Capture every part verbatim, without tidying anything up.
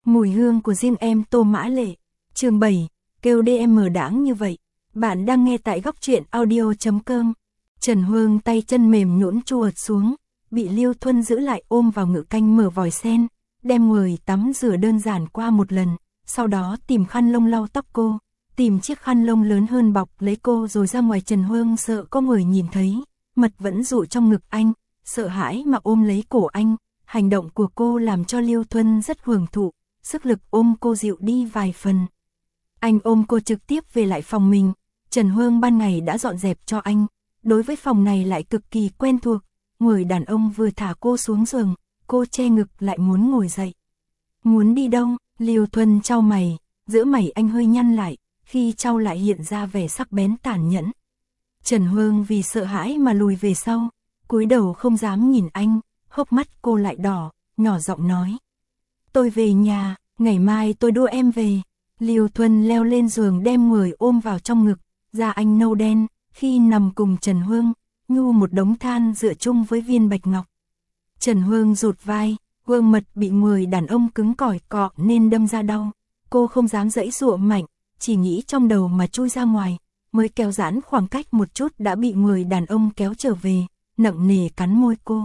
Mùi hương của riêng em Tô Mã Lệ. Chương bảy, kêu đê em đáng như vậy. Bạn đang nghe tại góc truyện audio chấm com. Trần Hương tay chân mềm nhũn chuột xuống, bị Liêu Thuân giữ lại ôm vào ngự canh mở vòi sen, đem người tắm rửa đơn giản qua một lần, sau đó tìm khăn lông lau tóc cô, tìm chiếc khăn lông lớn hơn bọc lấy cô rồi ra ngoài. Trần Hương sợ có người nhìn thấy, mật vẫn dụ trong ngực anh, sợ hãi mà ôm lấy cổ anh. Hành động của cô làm cho Liêu Thuân rất hưởng thụ, sức lực ôm cô dịu đi vài phần. Anh ôm cô trực tiếp về lại phòng mình. Trần Hương ban ngày đã dọn dẹp cho anh, đối với phòng này lại cực kỳ quen thuộc. Người đàn ông vừa thả cô xuống giường, cô che ngực lại muốn ngồi dậy. Muốn đi đâu? Liêu Thuân chau mày, giữa mày anh hơi nhăn lại, khi chau lại hiện ra vẻ sắc bén tàn nhẫn. Trần Hương vì sợ hãi mà lùi về sau, cúi đầu không dám nhìn anh, hốc mắt cô lại đỏ, nhỏ giọng nói. Tôi về nhà, ngày mai tôi đưa em về. Liêu Thuân leo lên giường đem người ôm vào trong ngực, da anh nâu đen, khi nằm cùng Trần Hương, nhu một đống than dựa chung với viên bạch ngọc. Trần Hương rụt vai, gương mặt bị người đàn ông cứng cỏi cọ nên đâm ra đau. Cô không dám giãy giụa mạnh, chỉ nghĩ trong đầu mà chui ra ngoài, mới kéo giãn khoảng cách một chút đã bị người đàn ông kéo trở về, nặng nề cắn môi cô.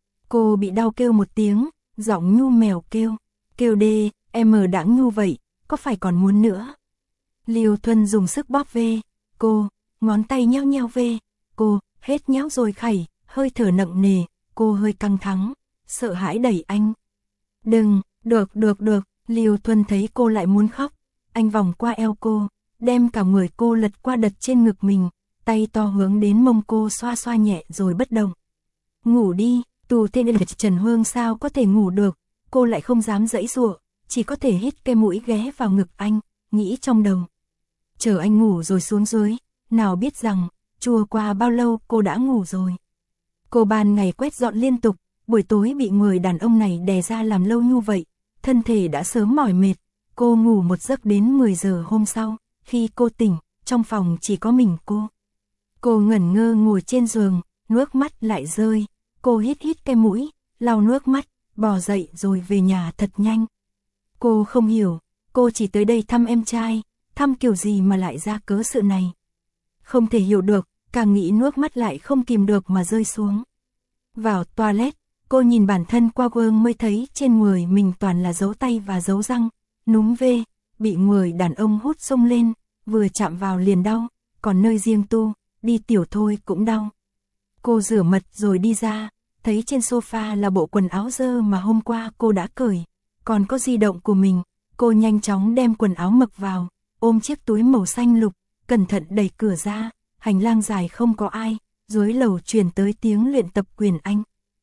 Cô bị đau kêu một tiếng, giọng nhu mèo kêu, kêu đê, em đáng nhu vậy, có phải còn muốn nữa? Liêu Thuân dùng sức bóp về, cô, ngón tay nheo nheo về, cô, hết nhéo rồi khẩy, hơi thở nặng nề, cô hơi căng thẳng, sợ hãi đẩy anh. Đừng, được được được, Liêu Thuân thấy cô lại muốn khóc, anh vòng qua eo cô, đem cả người cô lật qua đặt trên ngực mình, tay to hướng đến mông cô xoa xoa nhẹ rồi bất động. Ngủ đi, tù thế nên Trần Hương sao có thể ngủ được, cô lại không dám giãy giụa, chỉ có thể hít cái mũi ghé vào ngực anh, nghĩ trong đầu. Chờ anh ngủ rồi xuống dưới, nào biết rằng, chùa qua bao lâu cô đã ngủ rồi. Cô ban ngày quét dọn liên tục, buổi tối bị người đàn ông này đè ra làm lâu như vậy, thân thể đã sớm mỏi mệt. Cô ngủ một giấc đến mười giờ hôm sau, khi cô tỉnh, trong phòng chỉ có mình cô. Cô ngẩn ngơ ngồi trên giường, nước mắt lại rơi, cô hít hít cái mũi, lau nước mắt, bò dậy rồi về nhà thật nhanh. Cô không hiểu, cô chỉ tới đây thăm em trai, thăm kiểu gì mà lại ra cớ sự này. Không thể hiểu được, càng nghĩ nước mắt lại không kìm được mà rơi xuống. Vào toilet, cô nhìn bản thân qua gương mới thấy trên người mình toàn là dấu tay và dấu răng, núm vê, bị người đàn ông hút xông lên, vừa chạm vào liền đau, còn nơi riêng tu, đi tiểu thôi cũng đau. Cô rửa mặt rồi đi ra, thấy trên sofa là bộ quần áo dơ mà hôm qua cô đã cởi, còn có di động của mình, cô nhanh chóng đem quần áo mặc vào, ôm chiếc túi màu xanh lục, cẩn thận đẩy cửa ra, hành lang dài không có ai, dưới lầu truyền tới tiếng luyện tập quyền Anh.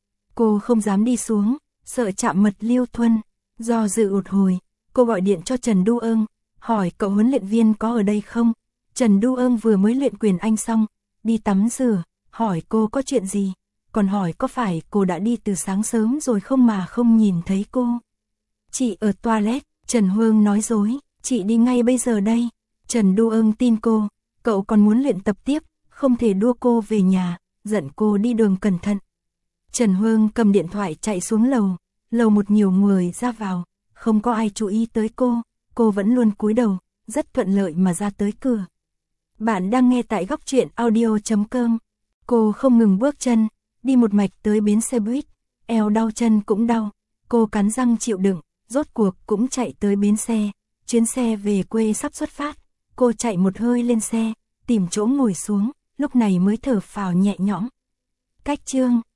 Cô không dám đi xuống, sợ chạm mặt Liêu Thuân, do dự một hồi, cô gọi điện cho Trần Đu Ưng, hỏi cậu huấn luyện viên có ở đây không. Trần Đu Ưng vừa mới luyện quyền Anh xong, đi tắm rửa, hỏi cô có chuyện gì, còn hỏi có phải cô đã đi từ sáng sớm rồi không mà không nhìn thấy cô. Chị ở toilet, Trần Hương nói dối, chị đi ngay bây giờ đây. Trần Đu Ưng tin cô, cậu còn muốn luyện tập tiếp, không thể đua cô về nhà, giận cô đi đường cẩn thận. Trần Hương cầm điện thoại chạy xuống lầu, lầu một nhiều người ra vào, không có ai chú ý tới cô, cô vẫn luôn cúi đầu, rất thuận lợi mà ra tới cửa. Bạn đang nghe tại góc truyện audio chấm com. Cô không ngừng bước chân, đi một mạch tới bến xe buýt, eo đau chân cũng đau, cô cắn răng chịu đựng, rốt cuộc cũng chạy tới bến xe, chuyến xe về quê sắp xuất phát, cô chạy một hơi lên xe, tìm chỗ ngồi xuống, lúc này mới thở phào nhẹ nhõm. Cách chương